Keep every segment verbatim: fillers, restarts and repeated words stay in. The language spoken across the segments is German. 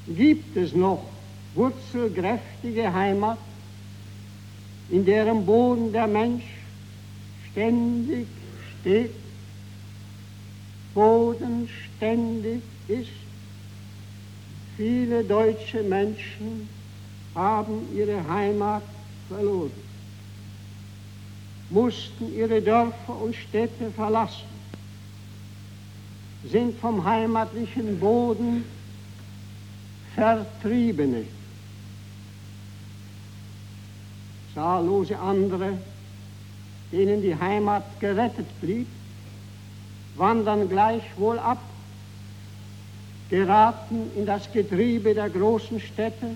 gibt es noch wurzelkräftige Heimat, in deren Boden der Mensch ständig steht, bodenständig ist. Viele deutsche Menschen haben ihre Heimat verloren, mussten ihre Dörfer und Städte verlassen, sind vom heimatlichen Boden Vertriebene. Zahllose andere, denen die Heimat gerettet blieb, wandern gleichwohl ab, geraten in das Getriebe der großen Städte,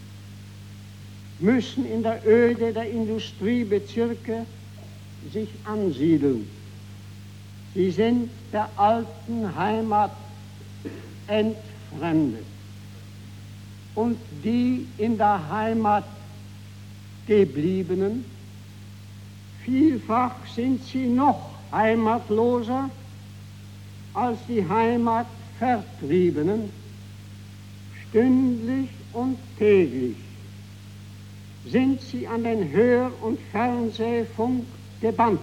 müssen in der Öde der Industriebezirke sich ansiedeln. Sie sind der alten Heimat entfremdet. Und die in der Heimat Gebliebenen, vielfach sind sie noch heimatloser als die Heimatvertriebenen. Stündlich und täglich sind sie an den Hör- und Fernsehfunk gebannt.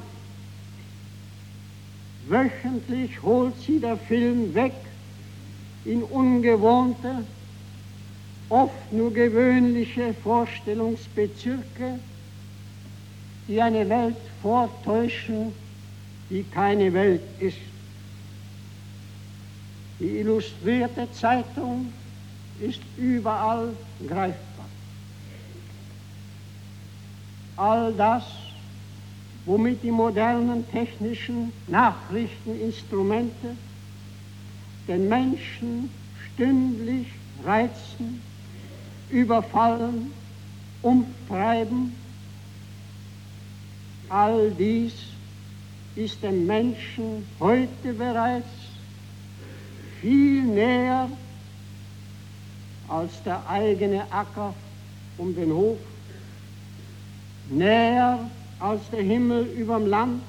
Wöchentlich holt sie der Film weg in ungewohnte, oft nur gewöhnliche Vorstellungsbezirke, die eine Welt vortäuschen, die keine Welt ist. Die Illustrierte Zeitung ist überall greifbar. All das, womit die modernen technischen Nachrichteninstrumente den Menschen stündlich reizen, überfallen, umtreiben, all dies ist dem Menschen heute bereits viel näher als der eigene Acker um den Hof, näher als der Himmel überm Land,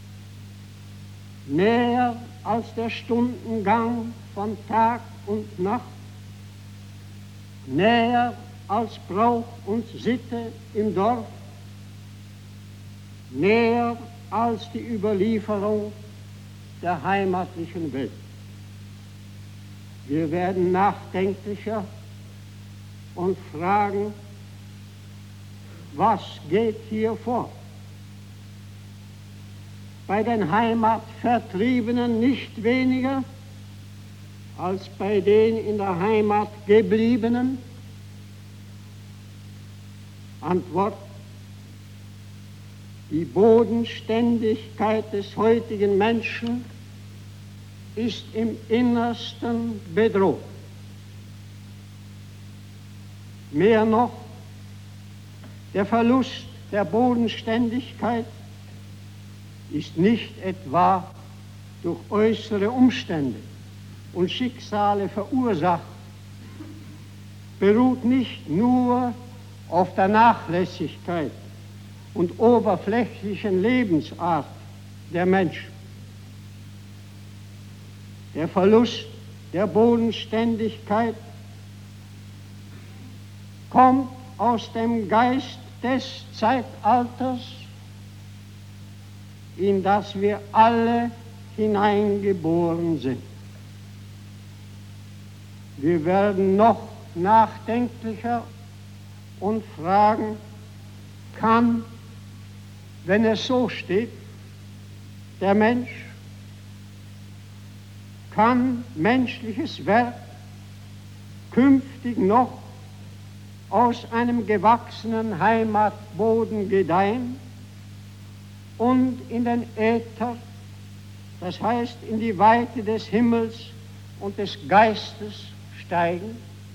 näher als der Stundengang von Tag und Nacht, näher als Brauch und Sitte im Dorf, näher als die Überlieferung der heimatlichen Welt. Wir werden nachdenklicher und fragen, was geht hier vor? Bei den Heimatvertriebenen nicht weniger als bei den in der Heimat Gebliebenen? Antwort: Die Bodenständigkeit des heutigen Menschen ist im Innersten bedroht. Mehr noch, der Verlust der Bodenständigkeit ist nicht etwa durch äußere Umstände und Schicksale verursacht, beruht nicht nur auf der Nachlässigkeit und oberflächlichen Lebensart der Menschen. Der Verlust der Bodenständigkeit kommt aus dem Geist des Zeitalters, in das wir alle hineingeboren sind. Wir werden noch nachdenklicher und fragen, kann, wenn es so steht, der Mensch, kann menschliches Werk künftig noch aus einem gewachsenen Heimatboden gedeihen und in den Äther, das heißt in die Weite des Himmels und des Geistes steigen?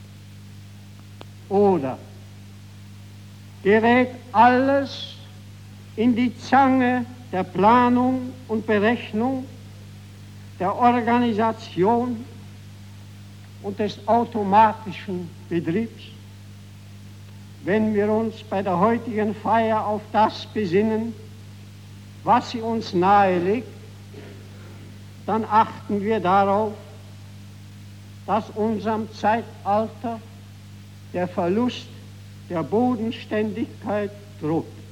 Oder gerät alles in die Zange der Planung und Berechnung, der Organisation und des automatischen Betriebs? Wenn wir uns bei der heutigen Feier auf das besinnen, was sie uns nahelegt, dann achten wir darauf, dass unserem Zeitalter der Verlust der Bodenständigkeit droht.